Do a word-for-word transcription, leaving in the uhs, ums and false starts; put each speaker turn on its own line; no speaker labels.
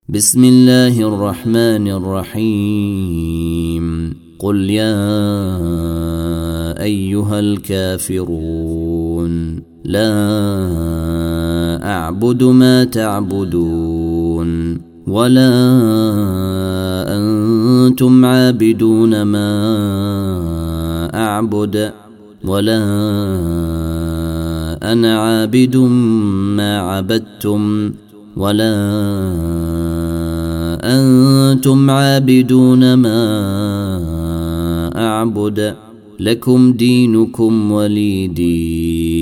بسم الله الرحمن الرحيم قل يا أيها الكافرون لا أعبد ما تعبدون ولا أنتم عابدون ما أعبد ولا أنا عابد ما عبدتم ولا أنتم عابدون ما أعبد لكم دينكم ولي دين.